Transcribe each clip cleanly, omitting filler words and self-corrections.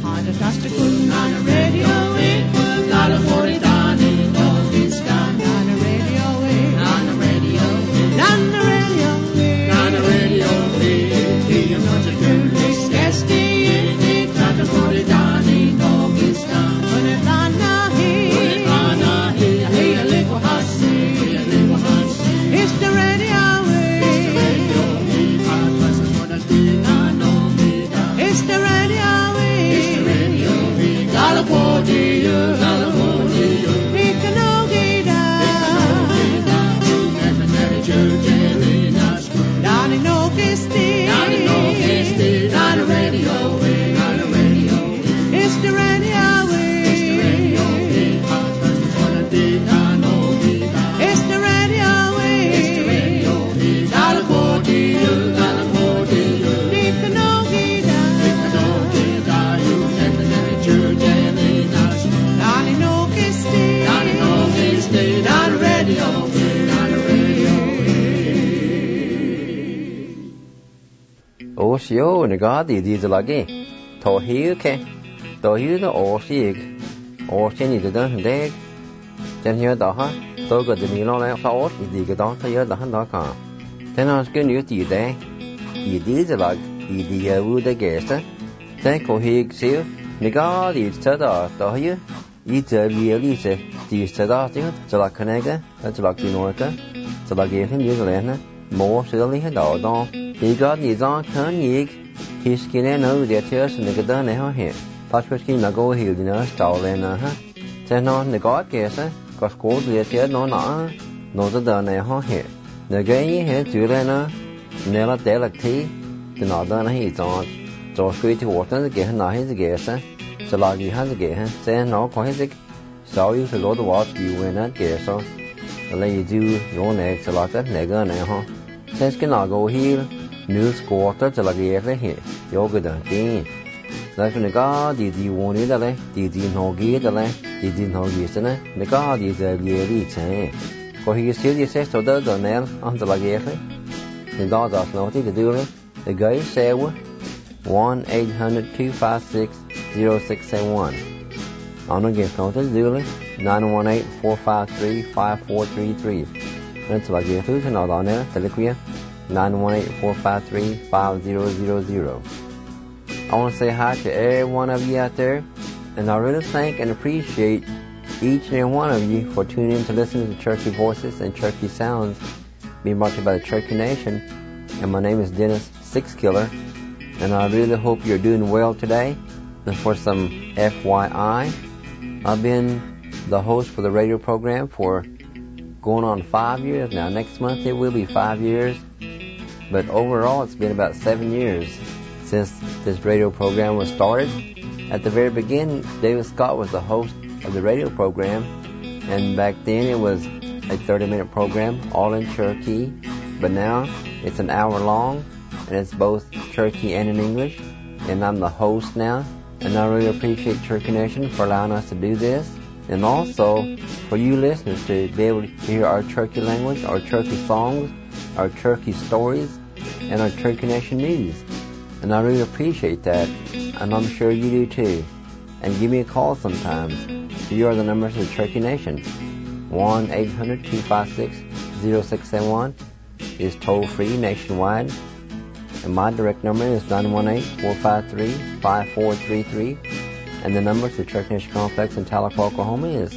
Oshio and Gadi Dizalagi. Tohiuke. Tohiu the Oshig. Oshini the Dun Dag. Then here the Ha. So good the Nilo of Osh is the Gadon here the Handaka. Then I was going to you day. You Dizalag. You the Wood against it. Then Kohig seal. Nigadi Tada. Tohiu. It's a really say. The Stadating. Zalakanega. That's like the Norca. Zalagation New Zealand. More silly had all done. He got his own turn yig. His skin and no, the tears and the gun in her hair. Patricky Nago Hill in her stall and her. Then on the god guess, got scored the tear no, no, the done in her hair. The gay head to Lena, Nella Delicate, the northern heat on. So sweet water to get her now his guess. So like you had to get her, saying no quite. So you to go to watch you win that guess. The lady do your neck, like that nigger and her. Says can I go here? News quarter to like here. Yoga the thing. Like the god, did you want it? Did you know get the land? Did you know get it? The god is a really chain. For he still says to the nail on the like the dog does nothing to do it. The guy say 1-800-256-0671. I'm not getting counted, do it. 918-453-5433. That's like you to know on there, Telequia 918-453-5000. I want to say hi to every one of you out there, and I really thank and appreciate each and every one of you for tuning in to listen to Cherokee Voices and Cherokee Sounds being brought to you by the Cherokee Nation. And my name is Dennis Sixkiller, and I really hope you're doing well today. And for some FYI, I've been the host for the radio program for going on 5 years now. Next month it will be 5 years, but overall it's been about 7 years since this radio program was started. At the very beginning, David Scott was the host of the radio program, and back then it was a 30-minute program all in Cherokee, but now it's an hour long, and it's both Cherokee and in English, and I'm the host now, and I really appreciate Cherokee Nation for allowing us to do this. And also for you listeners to be able to hear our Cherokee language, our Cherokee songs, our Cherokee stories, and our Cherokee Nation news. And I really appreciate that, and I'm sure you do too. And give me a call sometimes. Here are the numbers of the Cherokee Nation. 1-800-256-0671 is toll-free nationwide. And my direct number is 918-453-5433. And the number to the Cherokee Nation Complex in Tahlequah, Oklahoma is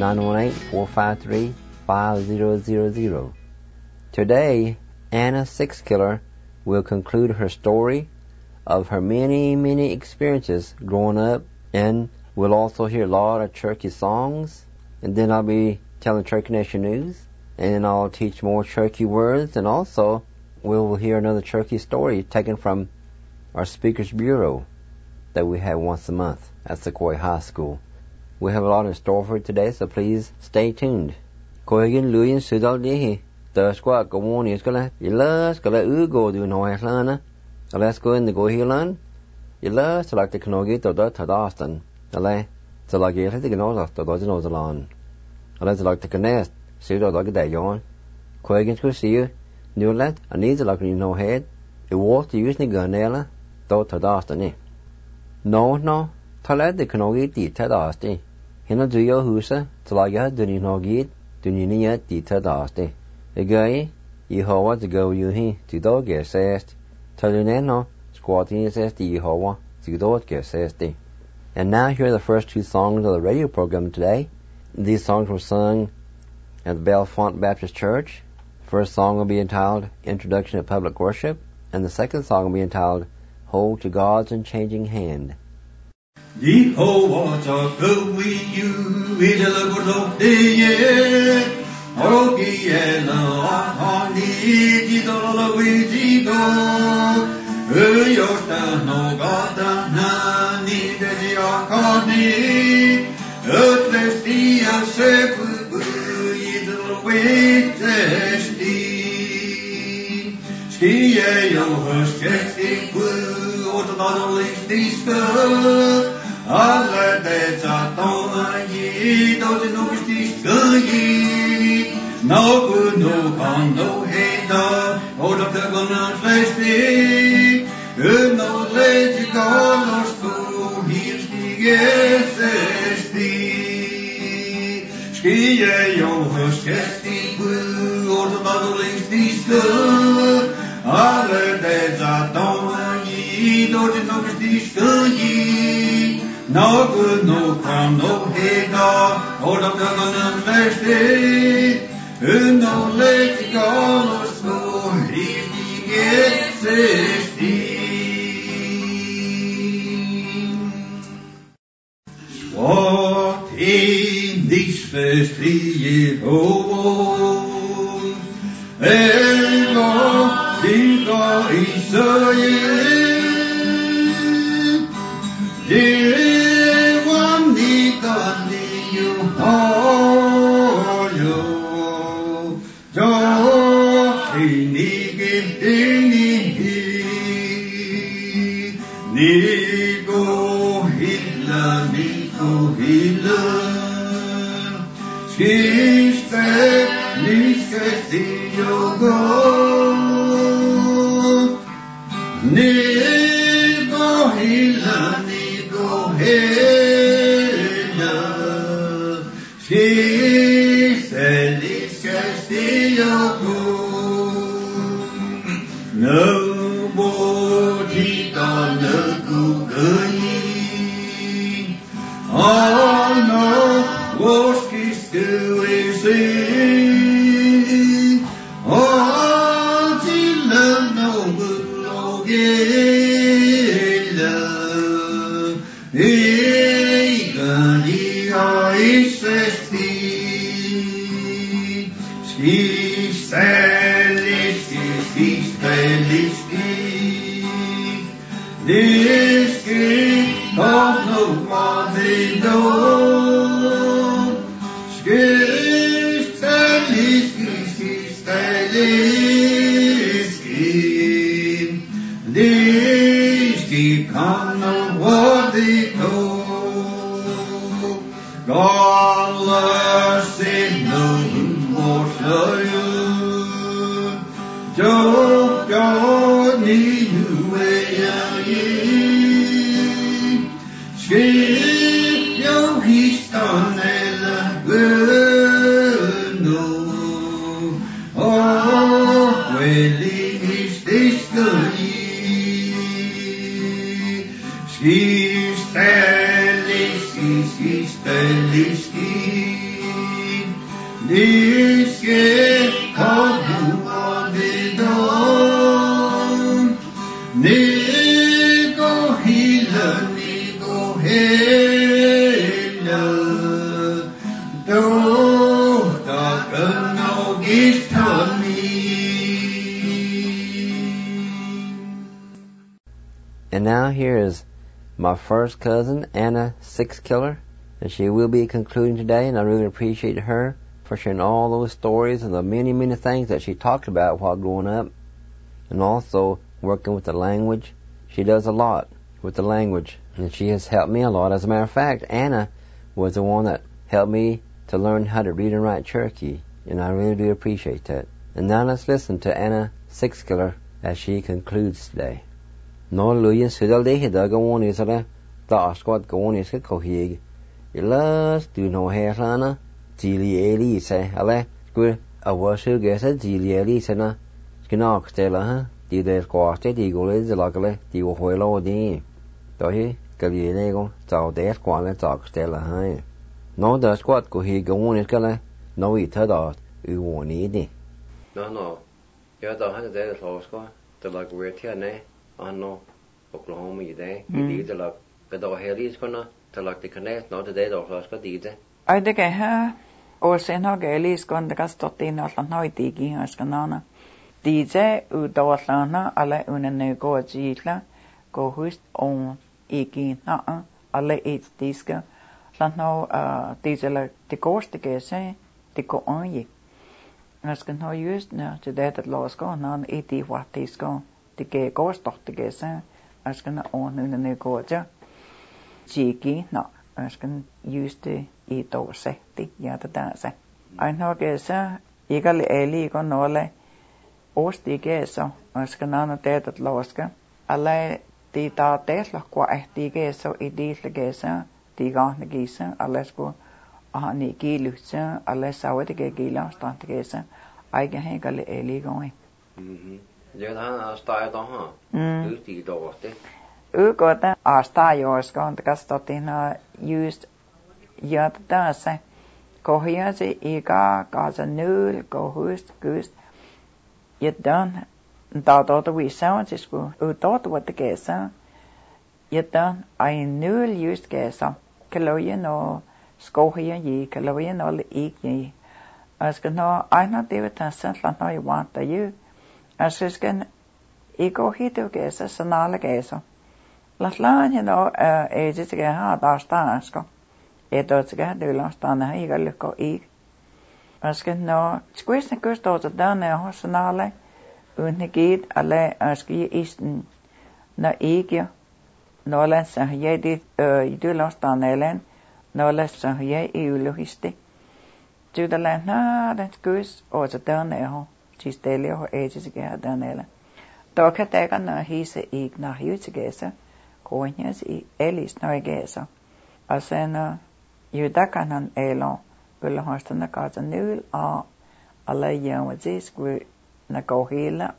918-453-5000. Today, Anna Sixkiller will conclude her story of her many, many experiences growing up, and we'll also hear a lot of Cherokee songs, and then I'll be telling Cherokee Nation news, and then I'll teach more Cherokee words, and also we'll hear another Cherokee story taken from our Speakers Bureau that we have once a month at Sequoia High School. We have a lot in store for you today, so please stay tuned. Koigin Luyan Sudal Dihi, the squad go on is gonna, let's go do no Atlanta. Let's go in the go healan. Let's like the Kanogi to the Tadastan. So like you have to know the Dodgino Zalan. Let's like the Canest, Sudo like that yawn. Koigin to see you. New let, I need to like you no head. It was to use the Ganella, though Tadastan. No, Talad de Knogi Dita Dasti. Hina do your husa, Talaga, Duninogit, Duninia Dita Dasti. The guy, Yehovah to go you he, to dog get sassed. Taluneno, squatting says the Yehovah, to dog get sassed. And now here are the first two songs of the radio program today. These songs were sung at the Bellefonte Baptist Church. The first song will be entitled Introduction to Public Worship, and the second song will be entitled Hold to God's Unchanging Hand. Yehovah go with you, it'll go to ye. Oroki ela ahani, jidolo vijigo. Yosta no gata nani, desi akani. Ötlestia sepu, it'll vitesti. Skie johus kestiku, otodadolistiska. Alle deza tona yi, doze no vistiska yi. No good, no con, no heda, oda pegona flesti. No lezi ganosku, hirski gesesti. Skie johus kestiku, otodadolistiska. Alle deza tona yi, doze no vistiska yi. No good, no crumb, no hega, hold up the gun and fleshly. No lady gone or so, he gets 16. What in this first year, oh, Ego, Diga, Israel, Nico Hilla, Schiste, Nischestio go, Nico Hilla, Schiste, Nischestio go, Nobody done a good. Oh no, what's still is it? Oh, till no good together. Egani is a This king of no money, no. This king come no worthy to. God save no more for you. God need you. Skip your histon eller no. Oh, willing is this good. Skisteliski. This get called you on the door. Nico Hilla, Nico Hilla. Don't talk no gift on me. And now here is my first cousin, Anna Sixkiller, and she will be concluding today, and I really appreciate her for sharing all those stories and the many, many things that she talked about while growing up, and also working with the language. She does a lot with the language, and she has helped me a lot. As a matter of fact, Anna was the one that helped me to learn how to read and write Cherokee, and I really do appreciate that. And now let's listen to Anna Sixkiller as she concludes today. No luyen sudal de hidaga one isara ta squad go is ko hi ilas du no he sana jili eli se ale ku a washu ge sa jili eli se na skina stela ha di de ko ste di go le la gale di go hoelo di to hi ka bi ne go zao de ko le zao stela ha no da squad ko hi go is kala no I ta da u wo ni di no ya da ha de so squad the like we're here ne no Oklahoma i dag. I det lag det var heldigt kunna til lag det kanal når det der så skal det. Ai det kan ha og sen har gelis kon det kan stått in allan høyti gi skal nana. DJ udawlana alle unen gå jitla gå hust on ikke na alle et diska. Land nou DJ lag det koste gese det går on je. Jeg skal nå just når det der lås gå nan et det var det skal det går stort det gese. Jeg skal on unen gå ja. Jiki na jeg skal juste I dog sætti ja det der så. Jeg har gese ikke eli går nåle ostige så jeg skal nana det låska. Alle de der det lag går ægtige så I det gese de gange gese alle skulle han ikke lytte alle så det gælder stand gese. Jeg kan ikke eli går. Det han starter her. Ut I dog det. Ugoda aastajoiskaan kastotina just jatase kohiasi ika kaasa nyl kohust kyst jätän taatota viisaan siis kun utot vuotta kesä jätän ai nyl just kesä kelojen no skohia ji kelojen oli ikji askan no aina tässä lanoi vaatta ju askan ikohitu kesä sanalla kesä Latlaan ja no ei se sekä haa taas taasko. Ei tuot sekä dylastaan nähdä ikällykko ik. Äsken no skuisen kustouta tänne ja hossanalle. Unne kiit alle äski isten na ikja. No länsä jäi dylastaan elen. No länsä jäi ylyhisti. Tyytä länsä den skuis oota tänne ja siis teille jo ei se sekä tänne elen. Toka tekan hiise ik na hiutsikesa. Koinjas I elis noigeesa. Asena judakanan elo ylhastana kaasa nyl alle jämmätis kui na kohilla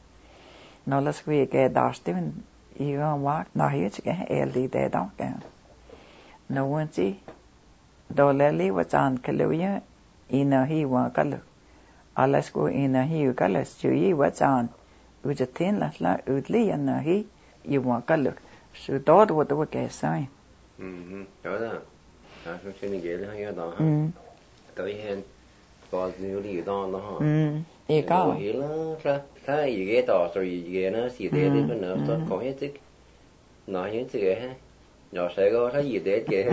nollas kui ke dastivin iwan wak na hiutsike eldi te dokke. No wanti doleli watan kaluya ina hiwa kalu. Alles kui ina hiu kalas juyi watan ujatin lasla utliyan na hi iwan kalu. Så då det var gæsøj. Ja da. Jeg synes ikke gælde her da. Der er en bold nu lige der ha. Ikke. Og hele så I der så I nå sig det på nå så kom jeg til. Nej, jeg til her. Jeg sagde også I det ikke.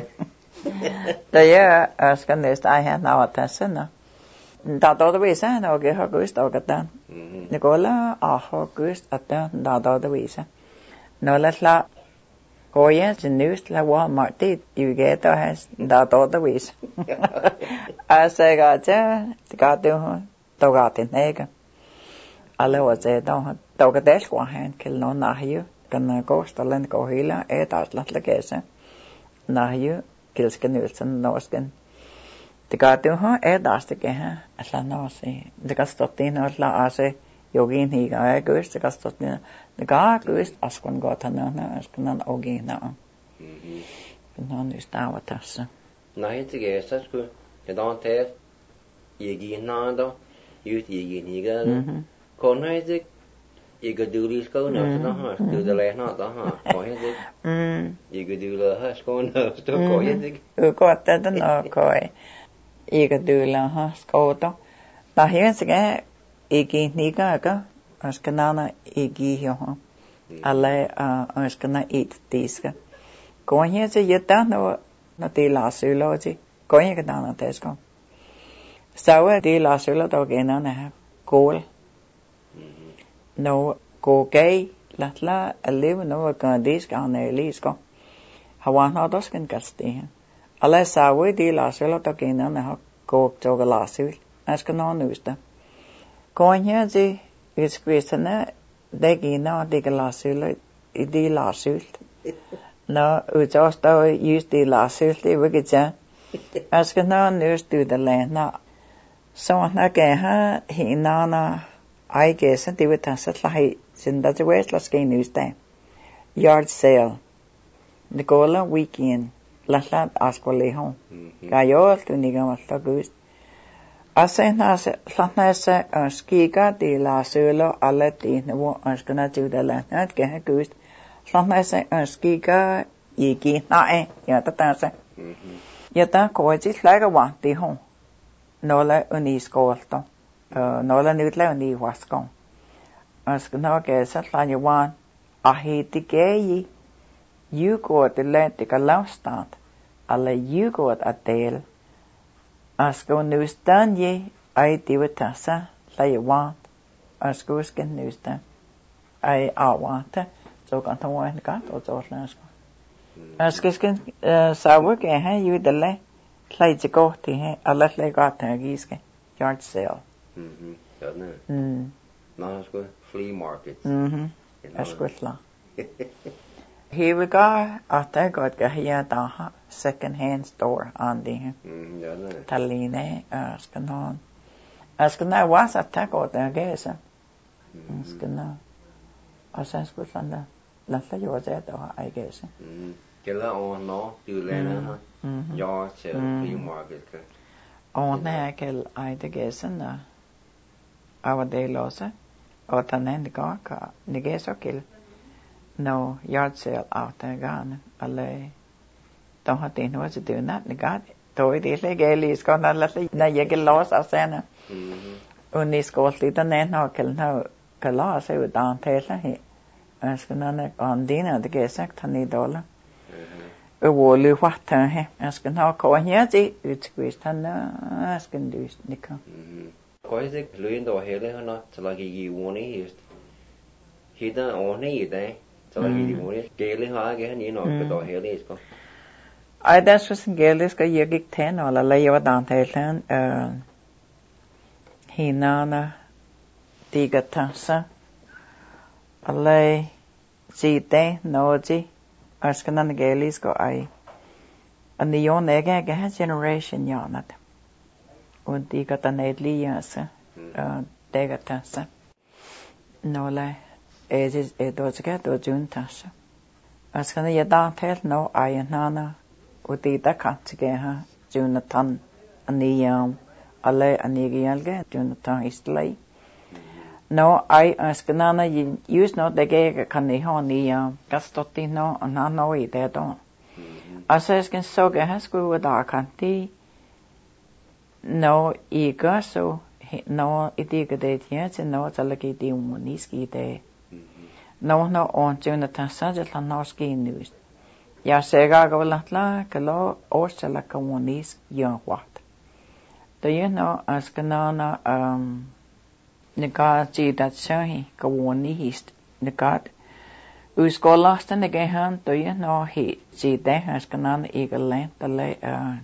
Der er skal næste ej her når der sådan. Der det viser når jeg har gust og der. Nicola har gust at der det viser. Når la Koya til news la Walmart det you get der has der vis. Sagde det gør det der gør det ikke. Alle var der gør det skulle han kille nogen nahju kan gå stalen gå hele der slet gæse. Nahju kilsken nilsen norsken. Det gør det der stikke her. Altså når se det kan stå det når la ase Jogin higa ja gust det kastot ni det ga gust askon gotana askon ogina. Non just där tässä. Nej det är så skulle det då te Jegina då just Jegina. Kon hay det Jegadulis ska nå så ha du det lä nå då ha. Ko hay det. Jegadula ha ska nå så ko hay det. Ko att det nå ko. Jegadula ha ska då. Där här ska Ikke nigaga askanana igi ho alle askana it diska konya se yeta no te la suloji konya kadana tesko sawa te la sulo to gena na kol no ko gay latla alive no ka diska na lisko hawan no dosken kasti alle sawa te la sulo to gena na ko to la sul askana nusta Konya ji iskvisana degina de glasul I de lasul No, ujosta just i lasilti vikitja. Askan no nystyydelle na. Så näkehän hinana aikeessa tivetassa lahi sen tätä laskee nystä. Yard sale. Nikola weekend. Lähtää askolihon. Kajoiltu nikamasta kyst. Asennaassa lähtäässä skiika tila syölo alle tiihnevu anskana tyydellä. Näetkehän kyst. Lähtäässä skiika ikin nae. Ja tätä se. Ja tämä koetsis läkä vahtihon. Nolla uniskoolta. Nolla nyt läuni vaskon. Anskana keessa läni vaan. Ahiti keiji. Jukoot lähtikö laustaat. Alle jukoot atel. Askon nystan je. Ai tivetassa. Läni vaan. Askosken nystan. Ai aavaata. Sokan tavoin katsotaan läskö. Askesken sauvakehän juudelle. Läitsi kohti he. Alle läikaataan kiiske. Yard sale. Ja näin. No, asko flea market. Askosla. Hivikaa ahtaikoot kähiä taha second hand store andihin. Ja näin. Talline askanaan. Askanaan vasat takotaan keesä. Askanaan. Asenskoslanna. Lähtää juosee tuohon aikeeseen. Kellä on no tyyleenä. Ja se flea market. On näkel aita keesänä. Avadeilosa. Otan nikaa nigeesokil. No yard sale ahtagaan. Alle tuohon tiinua se tyynä nikaa. Toi tiille keeliisko näillä näjäkin loosasena. Uniskoolti tänne nokel no kalaa utaan teillä. Askanaan on diina te keesak tani dolla. Uolu wahtaan he. Askanaan kohjasi ytskvistana askan dyst nika. Koisik lyynto helehana salaki juoni just. Hita ohne ide salaki juoni. Keeli haage niin on to helisko. Ai tässä sen keeliska jegik ten olla leijotaan teilleen hinana tigatassa. Alle siitä noji askenan keelisko ai. Ani jon eikä generation janat. On tiikata neid liiassa tegatassa. Nolle ei siis tuotsika tuojuntaassa. Askana jätään teillä no aienana. Utiita katsikeha junatan aniyam alle anigiyalge junatan istlai. No ai askanana just no tekee kanihon ja kastotti no anno ideeto. Asesken sokehas kuuda kanti. No igaso no itigedetiä no tallaki tiumoniski te. No on junatan sajalla no skinnus. Ja segaavalla kalo ostella kommunis jonkuat. Toi no askanana negat siitä sahi kommunist negat uskolasta negehan toi no hi siitä askanana igalle tälle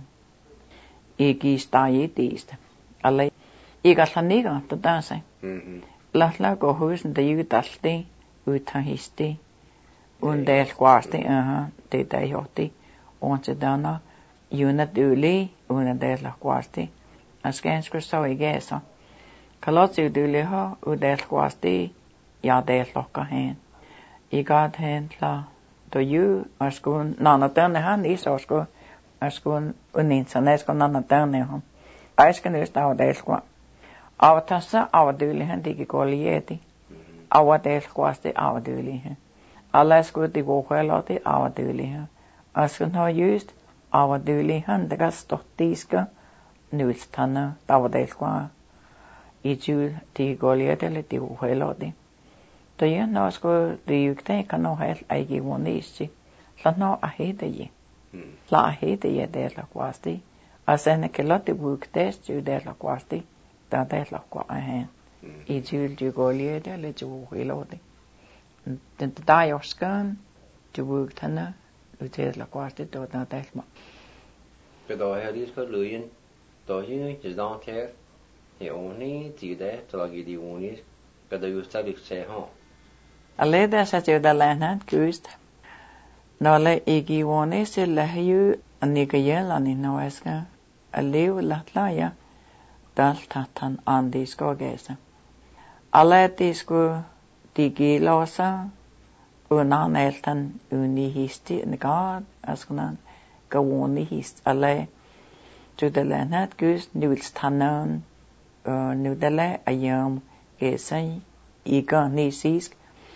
ikistajiitista. Alle igalla niga tadase. Lahla ko huisen te jutalti utahisti. Undel kuasti teitä johti on se dana junat yli undel kuasti askenskos soi geesa kalotsi yliho undel kuasti ja del lokkahen igat hen la to you askun nana tänne hän isosko askun unin sanesko nana tänne han aisken ystä odel kwa avatassa avadylihän digikolieti avadel kuasti avadylihän Alla skuti vuoheloti avadylihän. Askan har just avadylihän tegas tohtiiska nylstana tavadelkua. Ityl tigolietelle ti vuoheloti. Tojen no asko riykteen kano hel aiki vuoniissi. Lano ahiteji. La ahiteji teillä kuasti. Asenne kellotti vuokteest jydellä kuasti. Tadella kua ahen. Ityl tigolietelle ti vuoheloti. Tätä joskaan juvuuktana yhdellä kuasti tuota tehma. Pero helisko lyyn tohi jisdan ter. He oni tide tolagi di unis. Pero justa lyksee ha. Alle tässä työtä lähnät kyystä. Nole igi wone se lehiu anigayela ni noeska aliu latlaya dal tatan andisko gesa. Alle disku digilosa unan eltan unihisti negad askanan gawoni hist alle judelenat gus nulstanan nudele ayam gesai iga nisisk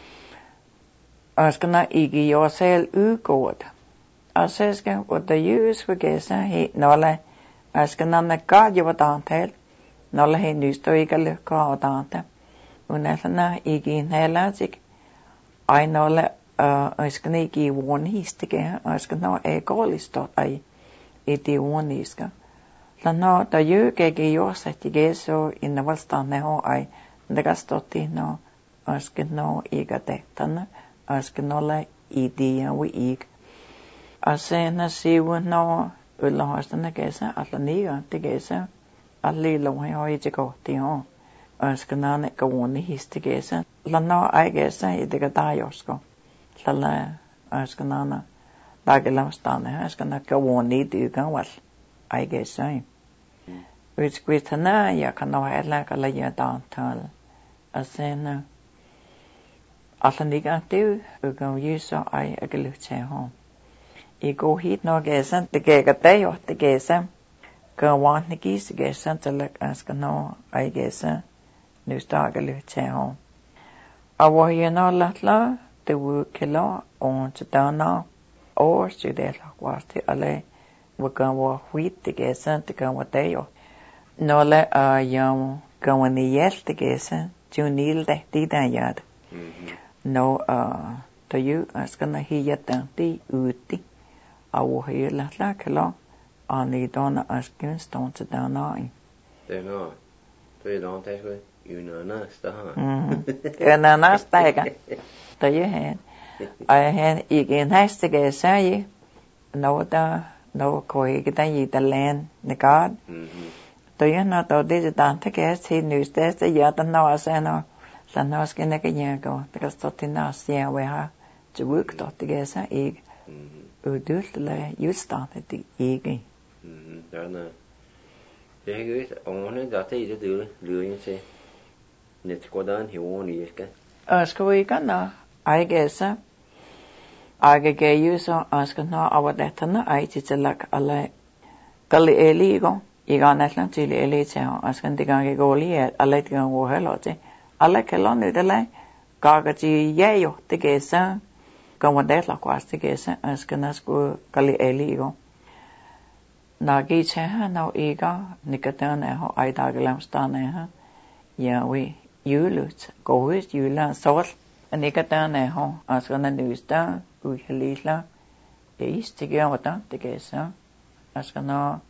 askana igi yosel ugod aseska what the use for gesa he nole askana na gadjavatantel nole he nustoikale kaadante unelana igi nelazik ai nole askana igi wonhistige askana egalistot ai iti woniska lana da yuge yosetige so innavalstane ho ai ndagastotti no askano igatetana askanola idia wi ig asena siwu no ulahastana gesa atlaniga tigesa allilo hoi jigoti ho askanane kawoni histigesa lana ai gesa idiga dayosko lala askanana dagelamstane askana kawoni digawal ai gesa which quitana ya kana ela kala ya dantal asena Alaniga du ugo yuso ai ageluche ho. Igo hit no gesan te gegate yo te gesa. Go want nigis gesan te lek askano ai gesa nusta ageluche ho. Awo yeno latla te wu kilo on chitana or studela kwasti ale wuga wo huit te gesa te go wate yo. No le yam go wani yel te gesa junil de tida yad. No to you askana hiyata ti uti awo hiyla la kala ani dona askin stonta dana det no to you don't take with you know nasta na nasta ga to you hen I hen igen hastige sai no da no koi gita yita len ne god to you na to de dante ke si news test ya ta no asena Lana skene kenyago because totina sia we ha to work dot gesa eg udultle justane dig eg Dana det gus onne data i det du luring se net kodan hiwoni iska Ska vi kana I gesa age ge yuso askana awadetana ai titselak alle kalli eligo iganatlan til elite askan digange goli alle digang wo helote alle kelon idele gagaji yeyo tegesa kamodet la kwast tegesa askanasku kali eligo nagi cheha no ega nikatane ho aidaglamstane ha ya we yulut gohis yula sol nikatane ho askana nusta uhelila eistigewata tegesa askana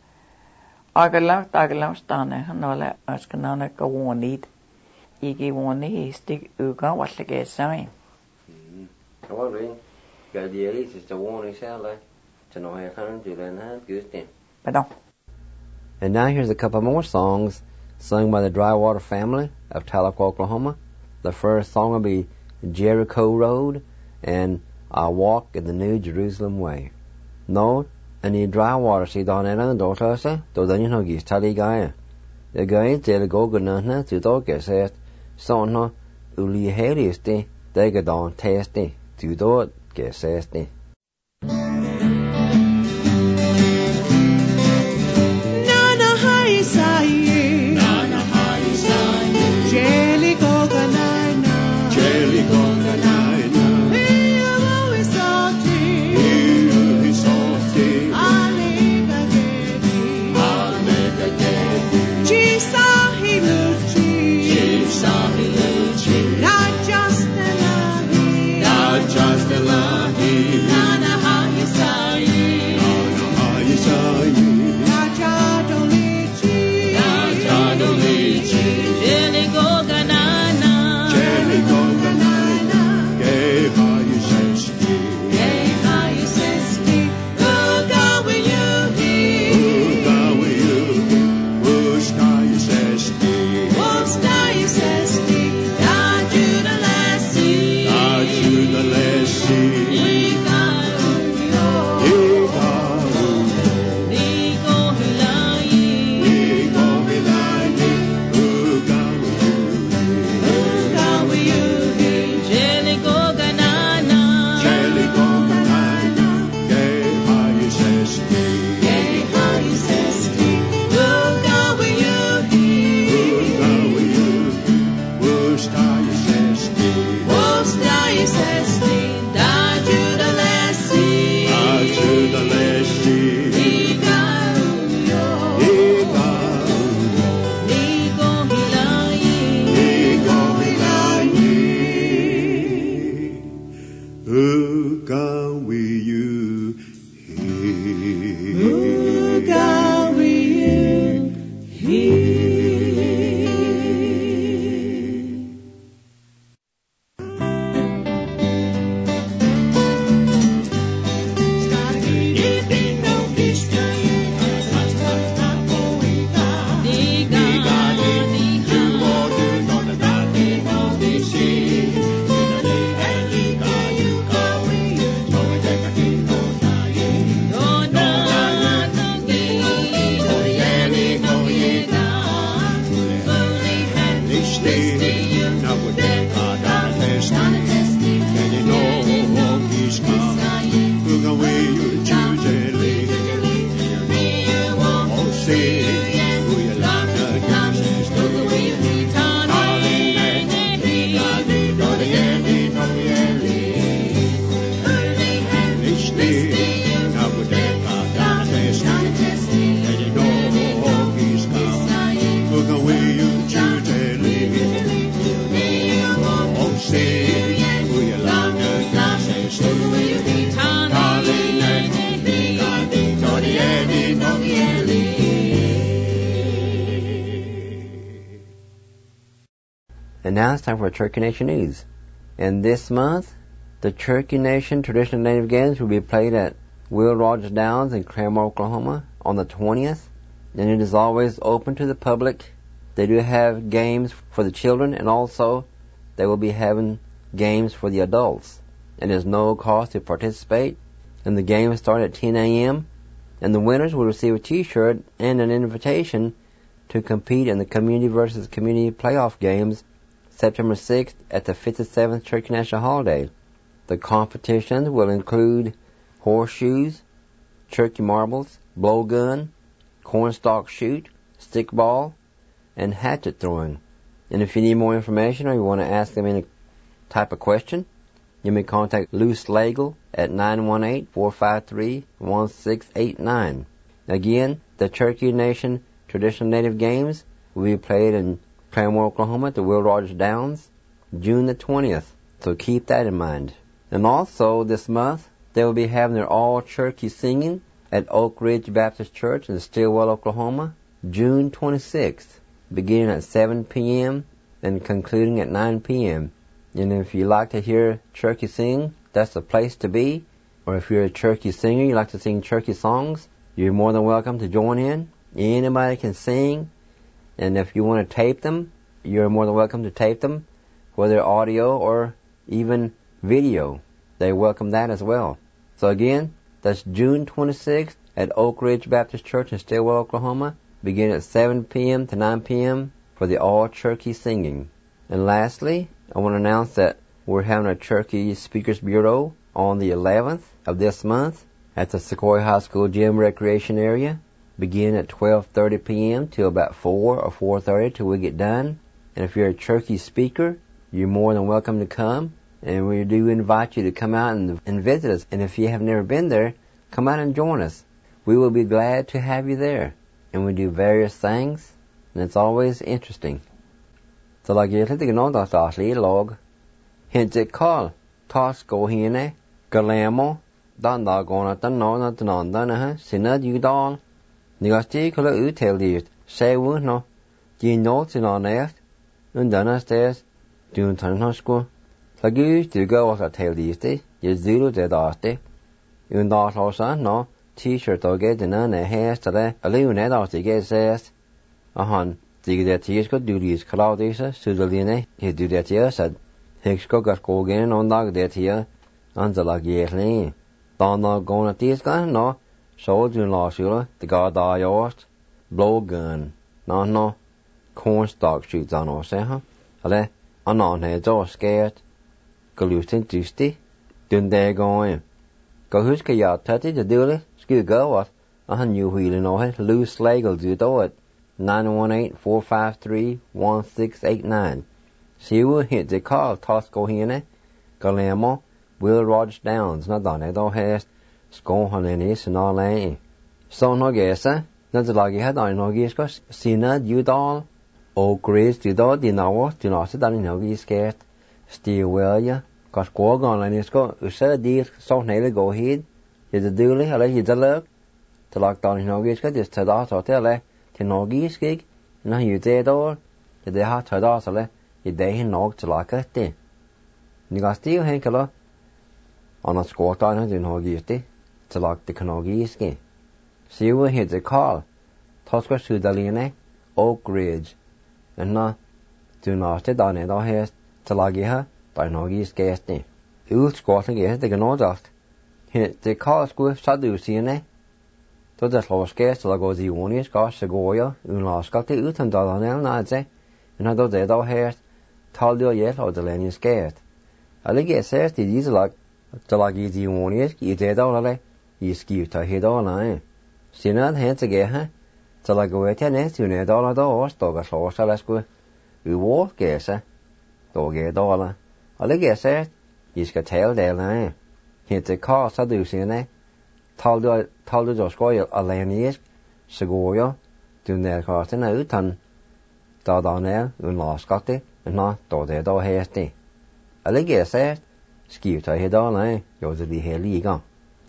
aglamstane no le askana kawonid Igi woni istig uga watlege sai. Kawarin gadieli is the one isala to know how to learn how to Pardon. And now here's a couple more songs sung by the Drywater family of Tahlequah, Oklahoma. The first song will be Jericho Road and I Walk in the New Jerusalem Way. No, and the Drywater see down in the daughter say, do then you know gis tali guy. The guy tell go gonna to dog said Såna uli helisti degadan testi tudot gesesti. Nana hai sai Jelly Goganaina Hiu isoti Alega gedi Chisa hiluchi Not just Elohim we you God will hear. And now it's time for Cherokee Nation News. And this month, the Cherokee Nation Traditional Native Games will be played at Will Rogers Downs in Claremore, Oklahoma on the 20th. And it is always open to the public. They do have games for the children, and also they will be having games for the adults. And there's no cost to participate. And the games start at 10 a.m. And the winners will receive a t-shirt and an invitation to compete in the Community versus Community playoff games September 6th at the 57th Cherokee National Holiday. The competitions will include horseshoes, Cherokee marbles, blowgun, cornstalk shoot, stickball, and hatchet throwing. And if you need more information or you want to ask them any type of question, you may contact Lou Slagle at 918-453-1689. Again, the Cherokee Nation Traditional Native Games will be played in Claremore, Oklahoma at the Will Rogers Downs, June the 20th. So keep that in mind. And also this month, they will be having their all Cherokee singing at Oak Ridge Baptist Church in Stillwell, Oklahoma, June 26th, beginning at 7 p.m. and concluding at 9 p.m. And if you like to hear Cherokee sing, that's the place to be. Or if you're a Cherokee singer, you like to sing Cherokee songs, you're more than welcome to join in. Anybody can sing. And if you want to tape them, you're more than welcome to tape them, whether audio or even video. They welcome that as well. So again, that's June 26th at Oak Ridge Baptist Church in Stillwell, Oklahoma, beginning at 7 p.m. to 9 p.m. for the all Cherokee singing. And lastly, I want to announce that we're having a Cherokee Speakers Bureau on the 11th of this month at the Sequoia High School Gym Recreation Area, beginning at 12:30 p.m. till about 4 or 4:30 till we get done. And if you're a Cherokee speaker, you're more than welcome to come. And we do invite you to come out and visit us. And if you have never been there, come out and join us. We will be glad to have you there. And we do various things, and it's always interesting. So like you think no da sasli log. Hinje call. Toss go hine. Galamo. Dan da gona tan no na tan dan ha. Sinad you dal. Nigasti kula uteldiert. Say wo no. Di no tin on echt. Und dann ist es. Du tan hasko. Lagu du go was a teldierte. Je zulu de daste. Und da losa no. T-shirt og get den an hæst der. Alune da det get sæst. Ahan. Dig det t-shirt du lis klaudisa. Sudaline. He du det jeg sad. Heksko gas go gen on dag det her. Anzalag yerli. Dan gona tiska no. Så du låsjula, det går da just, blowgun, no, cornstalk shoots on oss, eller, anon her då skært, galusten dysti, den der gående. Gå huske jeg tætti til døle, skide gå at, han jo hele nå her, Lou Slagle du då at, 918-453-1689. Sivu hit det call, Tosco hene, Galemo, Will Rogers Downs, na dan då her, Skål han en is en all Så nog gäsa, när det lager här där nog gäska, sina judal, och gris judal, dina var, dina så där nog gäskat, Stillwell, Cos go gan len is go usa dir so nele go heed is a dule ale he the look to lock down no gis go just tada so tele to no gis gig na you de door to de ha tada so le you de hin nog to lock it de ni ga still hen kala on a score down do no gis de to lock the no gis ge see we hit the call tosco su daline Oak Ridge and na do not te down it he to lock ha by no gis gas de ut squatting ge de no dust hit the call school sadu sine to the slow gas to go the one is gas goya un laskal te ut and down na ze and do de do he tal do ye lo de len is gas ali ge says the is like to like the one is you de do le you ski to he do na sinad he to ge ha to like go te ne tu ne do la do sto ga so sa la school u wo ge sa do ge do la ali ge says you ska tell de la hit the car sadu sine tal do jo skoil alenies segoya du ne karte na utan da ne un laskate na do de do hesti allige se skiu ta heda na yo de di heliga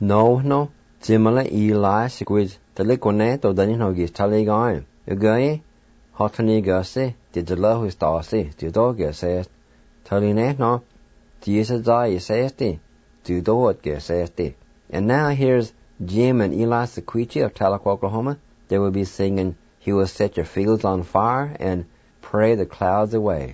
no timala ila squid de le kone to dani no gis taliga ugai hotani gase de la hu sta se de do gase taline no dies da isesti do do what gase. And now here's Jim and Eli Sequici of Tahlequah, Oklahoma. They will be singing He Will Set Your Fields on Fire and Pray the Clouds Away.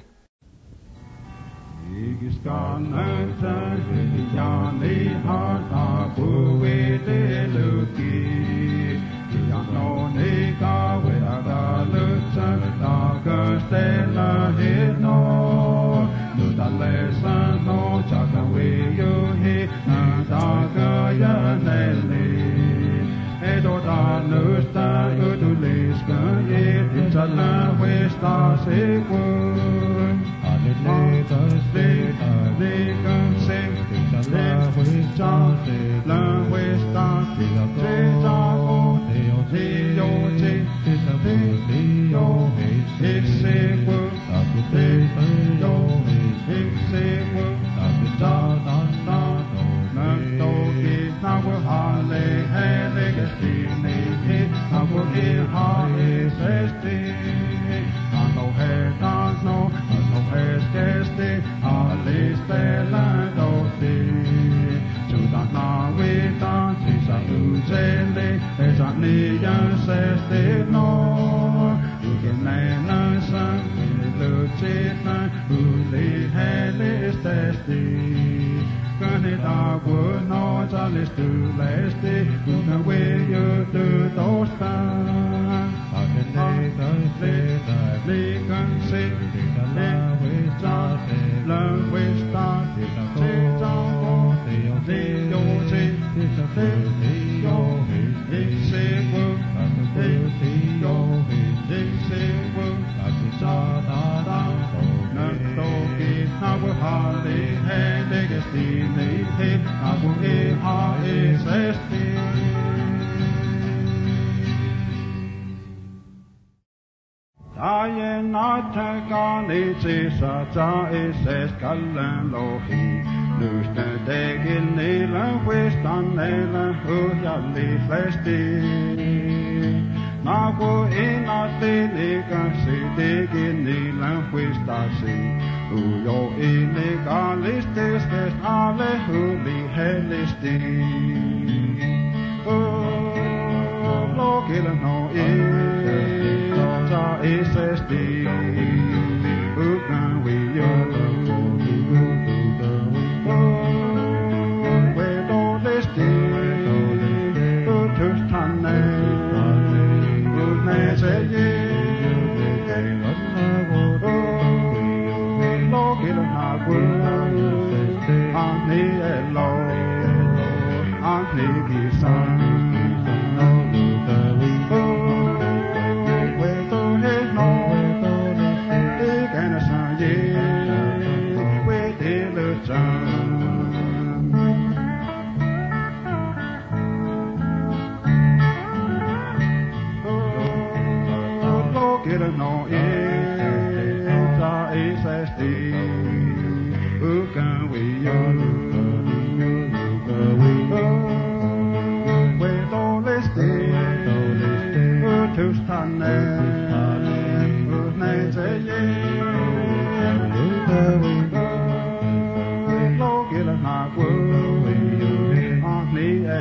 Who can we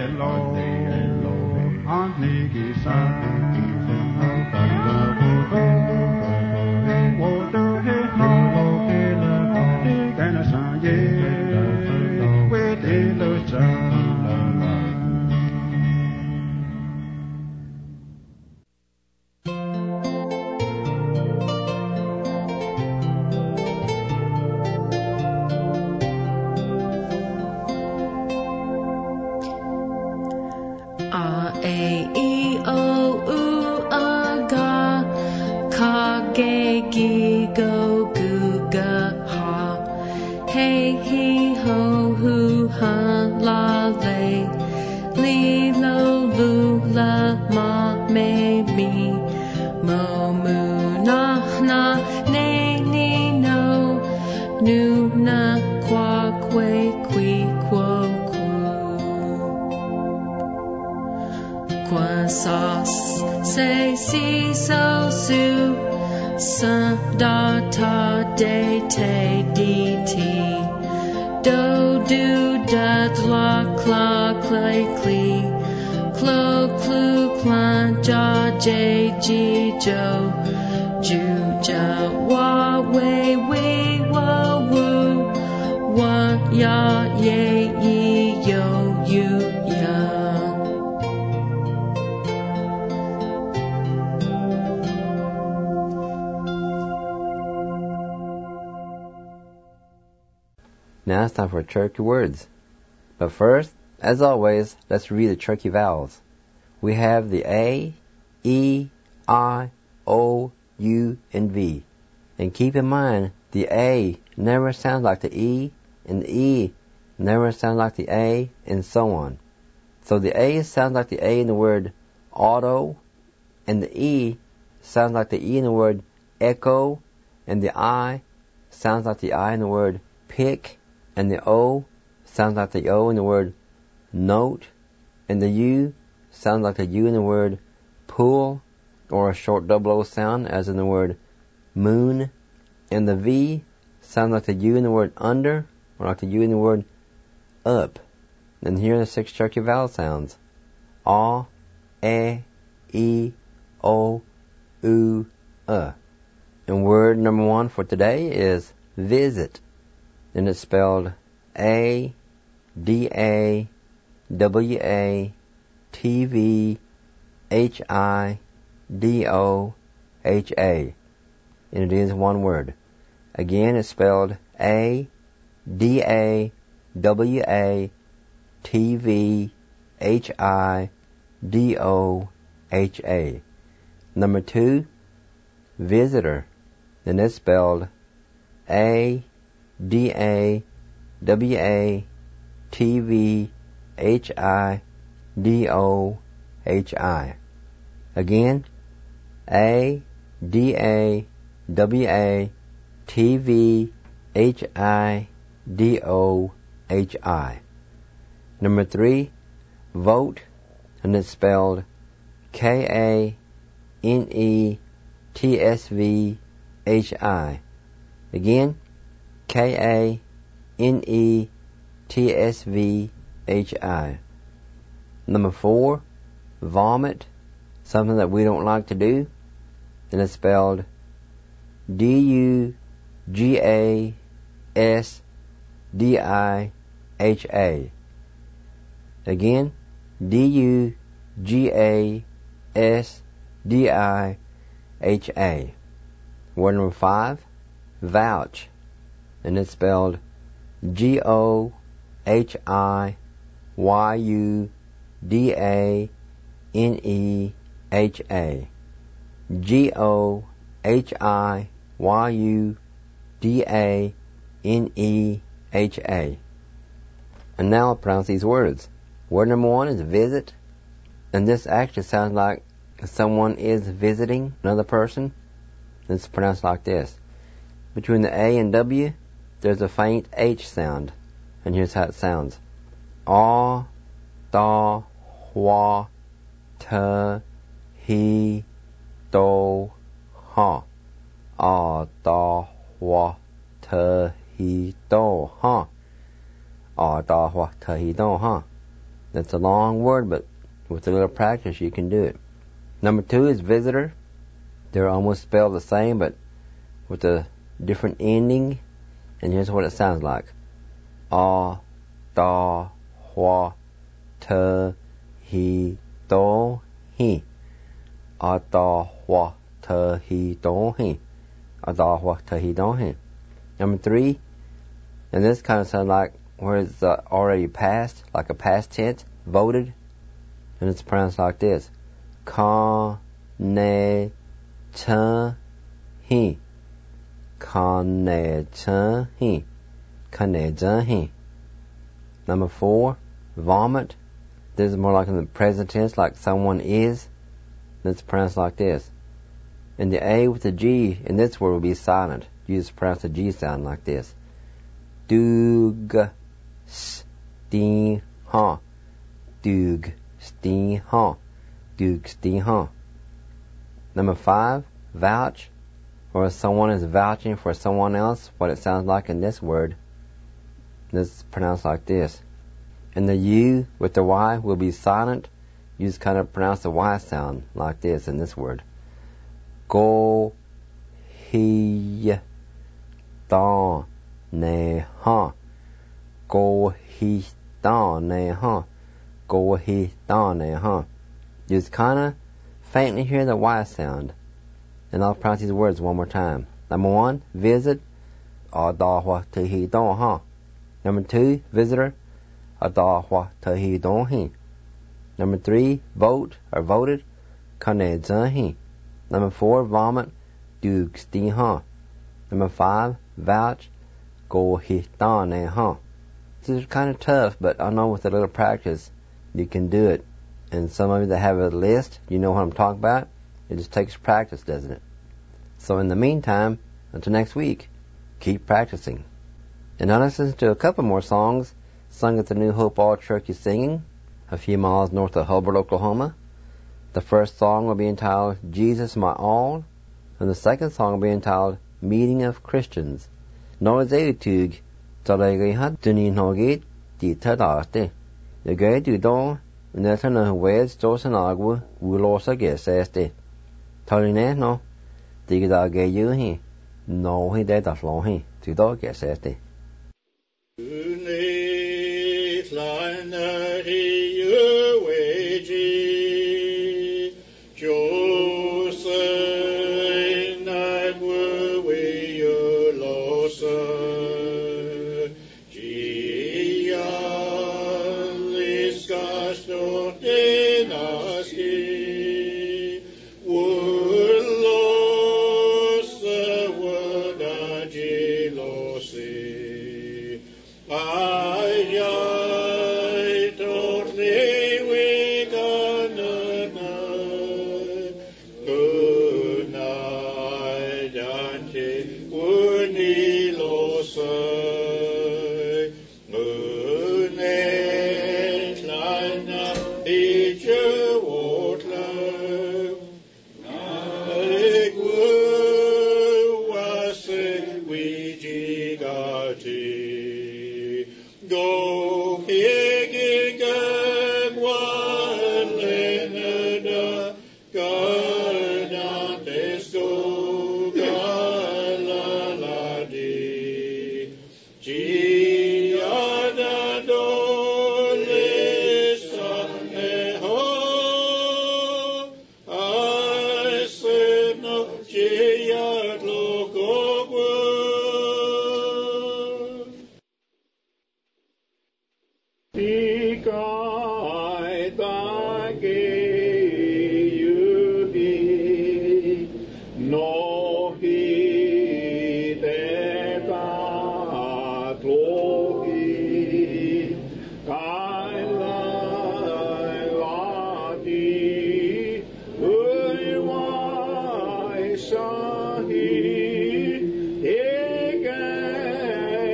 Now it's time for Cherokee words. But first, as always, let's read the Cherokee vowels. We have the A, E, I, O, U, and V. And keep in mind, the A never sounds like the E, and the E never sounds like the A, and so on. So the A sounds like the A in the word auto, and the E sounds like the E in the word echo, and the I sounds like the I in the word pick, and the O sounds like the O in the word note, and the U sounds like the U in the word pool, or a short double O sound as in the word moon, and the V sounds like the U in the word under, or like the U in the word up. And here are the 6 Cherokee vowel sounds. A, E, O, U, And word number 1 for today is visit. And it's spelled A-D-A-W-A-T-V-H-I-D-O-H-A. And it is one word. Again, it's spelled A-D-A-W-A-T-V-H-I-D-O-H-A. Number 2, visitor. And it's spelled A-D-A-W-A-T-V-H-I-D-O-H-I. Again, A-D-A-W-A-T-V-H-I-D-O-H-I. Number 3, vote, and it's spelled K-A-N-E-T-S-V-H-I. Again, K-A-N-E-T-S-V-H-I. Number 4, vomit, something that we don't like to do, and it's spelled D-U-G-A-S-D-I-H-A. Again, D-U-G-A-S-D-I-H-A. Word number 5, vouch, and it's spelled G-O-H-I-Y-U-D-A-N-E-H-A. G-O-H-I-Y-U-D-A-N-E-H-A. And now I'll pronounce these words. Word number 1 is visit, and this actually sounds like someone is visiting another person. It's pronounced like this. Between the A and W, there's a faint H sound, and here's how it sounds. A, da, wa, ta, he, do, ha. A, da, wa, ta, he, do, ha. A, da, wa, ta, he, do, ha. That's a long word, but with a little practice you can do it. Number 2 is visitor. They're almost spelled the same, but with a different ending. And here's what it sounds like. A, da, hua, te, hi, do, hi. A, da, hua, te, hi, do, hi. A, da, hua, te, hi, do, hi. Number 3, and this kind of sounds like where it's already past, like a past tense, voted. And it's pronounced like this. Ka, ne, cha, hi. Ka, ne, cha, hi. Ka, ne, cha, hi. Number 4, vomit. This is more like in the present tense, like someone is. And it's pronounced like this. And the A with the G in this word will be silent. You just pronounce the G sound like this. Dug, sti, ha. Dug, sti, ha. Dug, sti, ha. Number 5, vouch. Or if someone is vouching for someone else, what it sounds like in this word. This is pronounced like this. And the U with the Y will be silent. You just kind of pronounce the Y sound like this in this word. Go, he, da, ne, ha. Go, he, da, ne, ha. Go, he, da, ne, ha. You just kind of faintly hear the Y sound. And I'll pronounce these words one more time. Number 1, visit. A, da, hua, te, hi, do, ha. Number 2, visitor. A, da, hua, te, hi, do, hi. Number 3, vote or voted. Ka, ne, za, hi. Number 4, vomit. Dug, sti, ha. Number 5, vouch. Go, hi, da, ne, ha. This is kind of tough, but I know with a little practice you can do it. And some of you that have a list, you know what I'm talking about. It just takes practice, doesn't it? So in the meantime, until next week, keep practicing. And now let's listen to a couple more songs sung at the New Hope All Turkey Singing, a few miles north of Hubbard, Oklahoma. The first song will be entitled Jesus My All, and the second song will be entitled Meeting of Christians. Noise Tug, Talagihat, Dunin Hogit, Dita Darte. The Gay Dudon, Nathan Weds, Josan Agua, Wulosa Geseste. Taline no, Digda Gay Yuhi, no he dead of Lohi, to dog Geseste.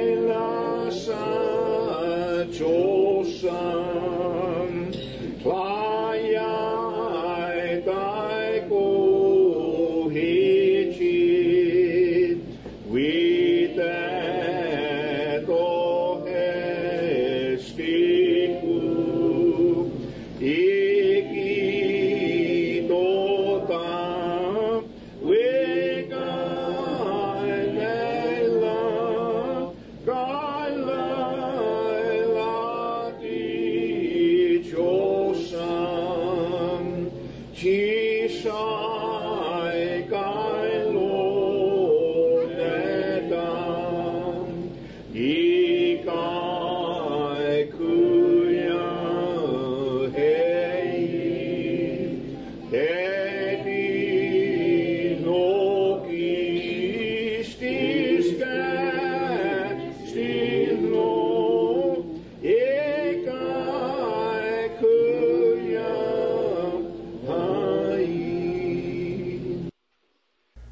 Josan,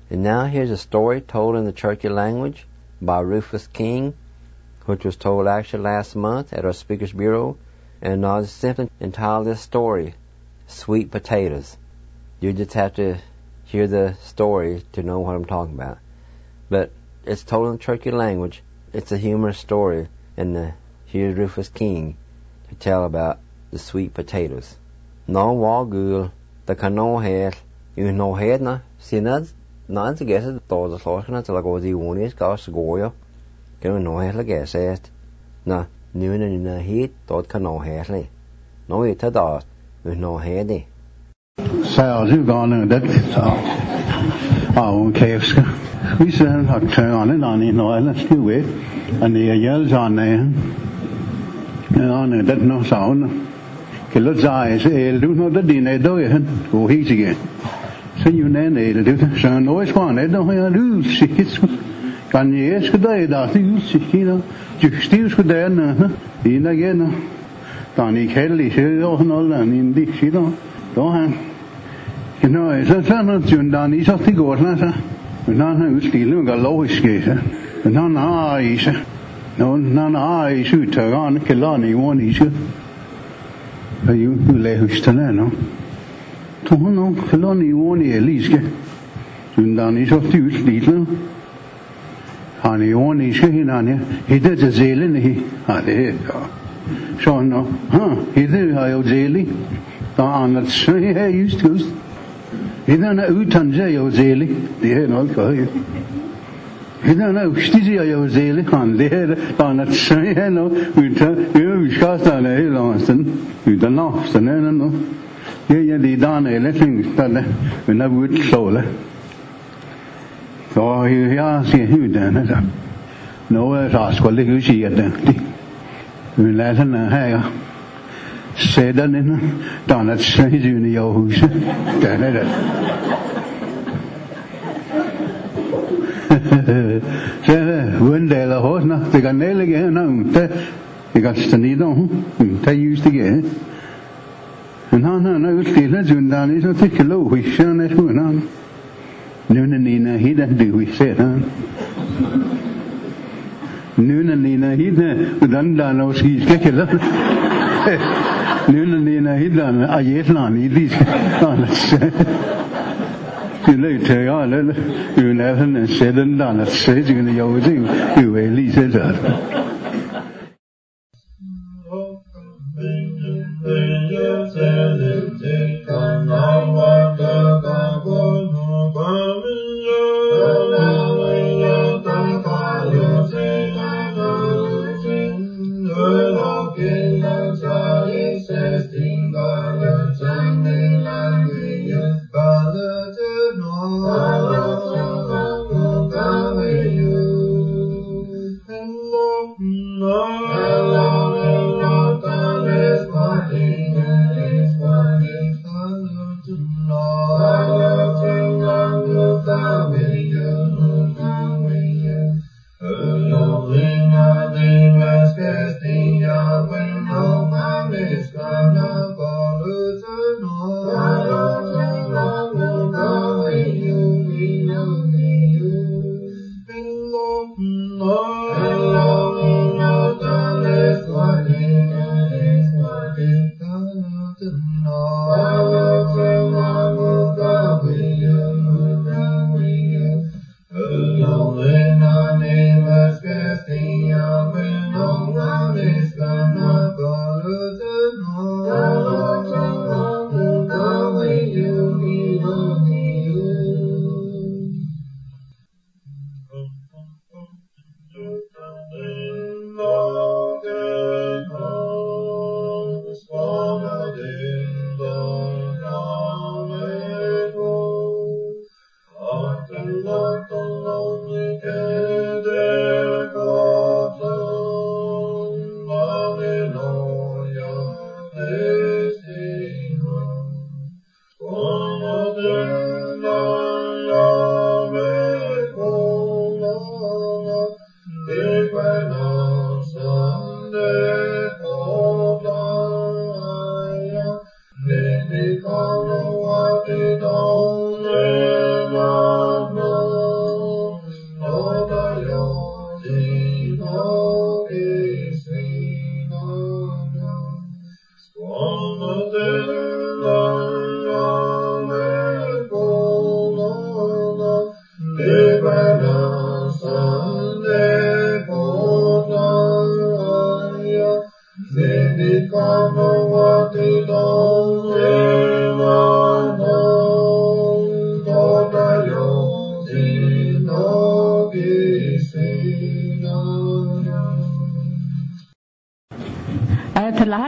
And now here's a story told in the Cherokee language by Rufus King, which was told actually last month at our Speakers Bureau, and I'll just simply entitle this story, Sweet Potatoes. You just have to hear the story to know what I'm talking about. But it's told in the Cherokee language. It's a humorous story, and here's Rufus King to tell about the sweet potatoes. No wagul the cano head, you know head na, sinad, not to guess it, those are sloshing to like all the one is gosh goyo. Can no head like guess it. Na, noon and in a heat, thought cano head. No, it had asked, with no heady. Sales have gone in that, so, oh, caves. We said, I'll turn on it on in oil, let's do it. And the yells on there. And on it, that no sound. Cái lốt dài sẽ lúc nó đất đi này đâu vậy hả? Cô hi gì kìa? Sao như này này là được? Sao nói qua này đâu hay là gì? Can you ask the that you see no? You still should there na? In again. Tani Kelly say oh no land in the she don't have. You know, it's a not Jundani so the go na sa. Na na still got low scale. Na na is. No na I shoot on Kelani one is. You lay hustana no. To no Kelani one at least. Jundani so the still. Hani one is in on here. He did a zelen he had it. So no, he did a zeli. On that say hey used to. He done a utanje o zeli. The head not go. He done a stizy o zeli on the head on that say hey no. We cast on a hill on we done lost and then no. Yeah, the done a letting start when I would soul. So he asked him then. No, ask what you see at the. We let him have. Said that in done at strange in the old house. One day the horse not they got nail again now. They got studied on. They used to get. And no, it's still as when down is not take a low. We shall not go on. Nuna he didn't do we said, huh? Nuna he done no skis kick it up. Nuna he done a yes on these you later on you never said and done it says in the old thing you really said that.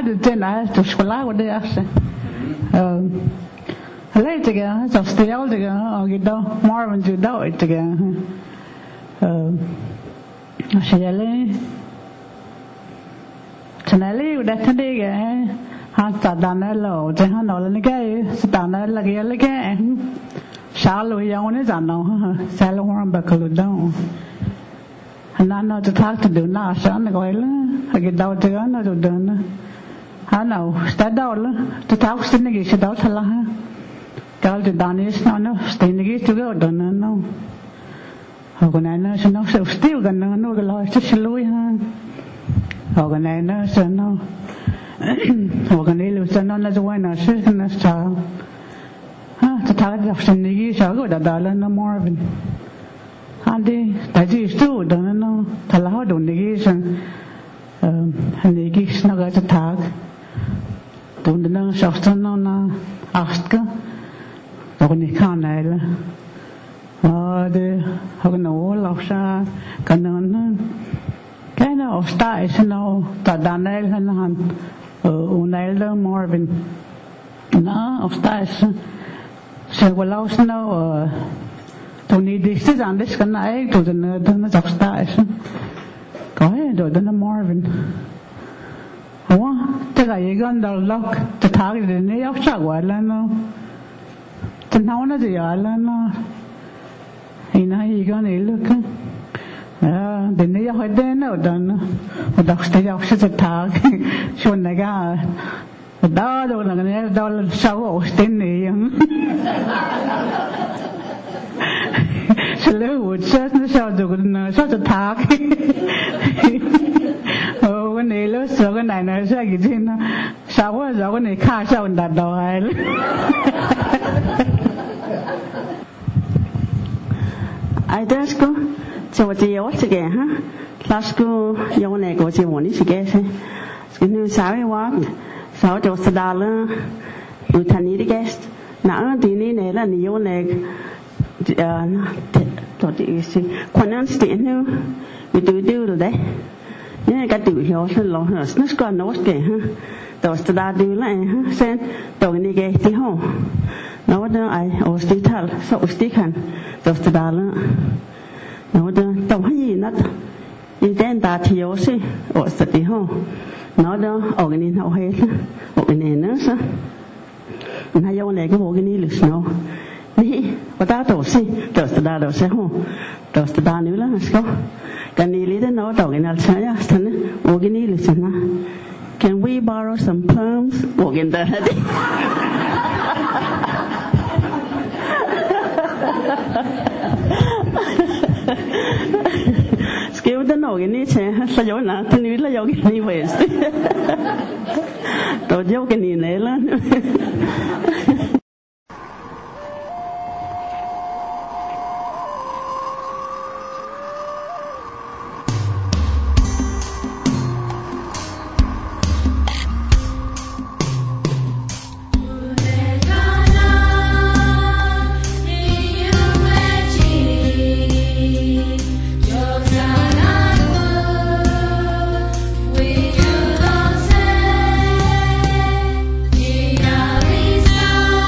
hade den här skolan och det är så lite grann så stälde jag och då Marvin ju då det grann så Chaneli udah tadi kan han tadana lo je han nol ni cái tadana lagi cái sao yang ni janao sao orang bakal dong han nóจะทักจะดูน่าสนก็เลยcái đầu thì nó rồi đơn hắn nào đã đầu了จะทักสิ่งนี้จะđầu thật là kalau di Danis nóสิ่งนี้juga đơn nó họ cái này nó sẽ nó still gần nó cái lo sẽ lui ha họ cái này nó sẽ nó họ cái này lúc sẽ nó là vậy nó sẽ nó sao haจะทักสิ่งนี้sẽก็đã là nó Marvin anh đi tại vì số đó nó thật là họ đồn cái rằng anh cái nó cáiจะทักตรงนั้นชอบฉันnó askก็ตรงนี้ข้างไหนล่ะเดี๋ยวเขาก็โน้หลอกซะกันนั่นแค่นั้นออกสไตล์ฉันเอาตัดด้านไหนขนาดไหนเรื่อง Marvin นะออกสไตล์เสียว่าเราฉันเอาตรงนี้ดิสจันดิสกันไหนตัวนั้นออกสไตล์ก็ให้โดยนั้น Marvinว่าจะไงกันดอลล็อกจะทักอย่างนี้ยกจากไว้แล้วเนาะจะน้องน่าจะย้ายแล้วเนาะอีน่าอีกันนี่ลูกเดี๋ยวนี้ยังไม่ได้เนาะดันว่าดอกจะยกจะทักชวนอะไรกันดอดูหลังนี้ดอเช้าออกสตินนี่ยังฉันเลยหัวเชิดนะชอบดูกันชอบจะทักวันนี้รู้สึกว่าไหนนะใช่กี่ทีนะชาวว่าเราวันนี้ข้าชาวดัดดอยไอ้เด็กก็จะว่าจะยอดจะแก่ฮะลาสก็ยอดเนี่ยก็จะวันนี้จะแก่ใช่ก็นึกสาวว่าสาวจะสดาเลยอยู่ทันนี้ได้แก่น่าทีนี้เนี่ยแล้วนี่ยอดเนี่ยตัวที่สิคนนั้นสติเนี่ยมีดูเลยได้เนี่ยก็ดูเหรอฉันลองเหรอนึกก่อนโน้ตเก๋ฮะตัวสตาร์ดูเลยฮะเส้นตัวนี้เก๋ที่ห้องโน้ตเนี่ยไอโอสติทัลโซอสติขันตัวสตาร์เลยโน้ตเนี่ยตัวให้ยินนัดยินเต้นตาที่โอสิโอสติห้องโน้ตเนี่ยออกนี่เอาให้ออกนี่เนอะซะนายโยนเนี่ยก็บอกนี่หรือเนาะนี่ว่าตาตัวสิตัวสตาร์ตัวเสียห้องตัวสตาร์นี่แล้วนะสิกันนี่ลิดเนาะตัวกันนั่นใช่ไหมท่านโอ้กันนี่หรือฉันนะ Can we borrow some perms โอ้กันแต่ดิสกิลตัวโน่กันนี่ใช่สยองนะท่านนี่แล้วโยกันนี่เวสตัวโยกันนี่ไหนล่ะ We do not say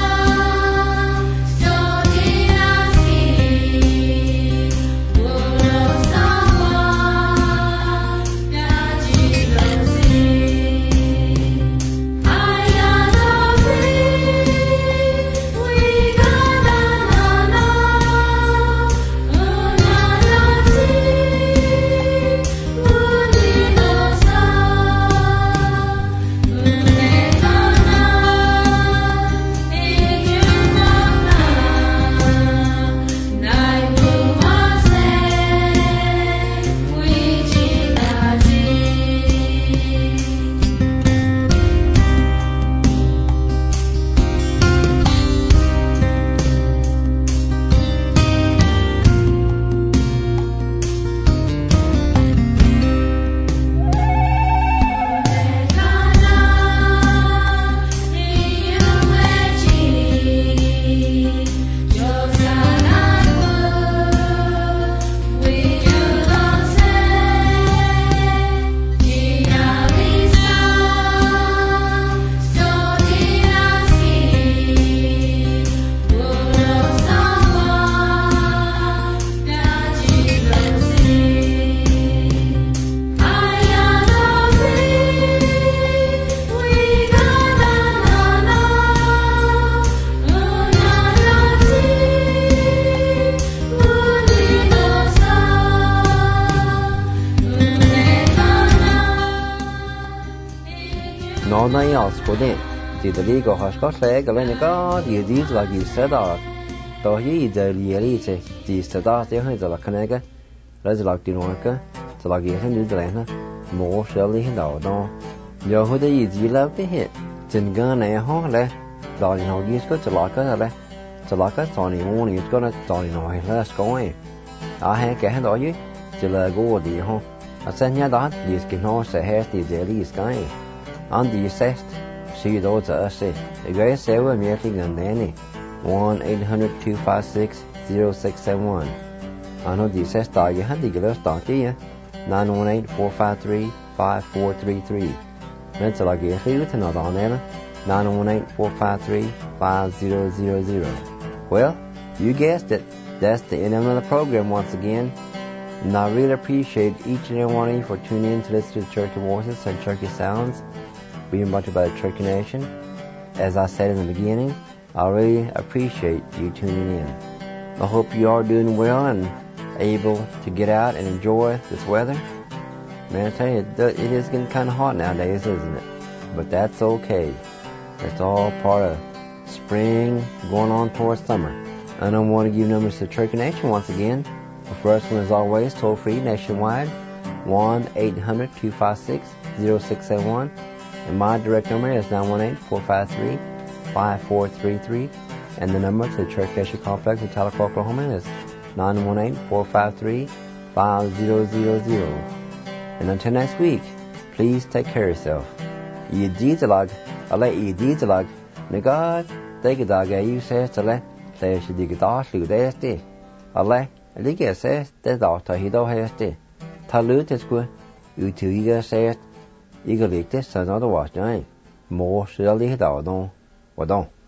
Skoden. The legal Hoshkot leg, Lenica, the deeds like you said, though he the Lielite, the Sada, the Canega, Resolak Dinorca, the Lagian New Delana, more surely he no. Yohuda is you love to hit. Tingun a hole, Dolly no use go to Laka, Tony morning is gonna Dolly no less going. I had a hand on you, till I go the home. I send you that, these can also have the daily sky. And the assessed. See those us say. The guy say we're meeting on Danny. 1-800-256-0671. I know the assessed dog you had the girl start here. 918-453-5433. That's like a few to not on there. 918-453-5000. Well, you guessed it. That's the end of the program once again. And I really appreciate each and every one of you for tuning in to listen to Cherokee Voices and Cherokee Sounds, being brought to you by the Cherokee Nation. As I said in the beginning, I really appreciate you tuning in. I hope you are doing well and able to get out and enjoy this weather. Man, I tell you, it is getting kind of hot nowadays, isn't it? But that's okay. It's all part of spring going on towards summer. And I want to give numbers to Cherokee Nation once again. The first one is always toll-free nationwide, 1-800-256-0671. And my direct number is 918-453-5433. And the number to the Cherokee Nation Complex in Tahlequah, Oklahoma is 918-453-5000. And until next week, please take care of yourself. You deedalag, ale you deedalag, negad, degadag, you say to le, say she digadash, you desti. Ale, Liga says, the doctor he don't have to. Talut is good. You two eager says, eager like this, another watch, more surely he don't.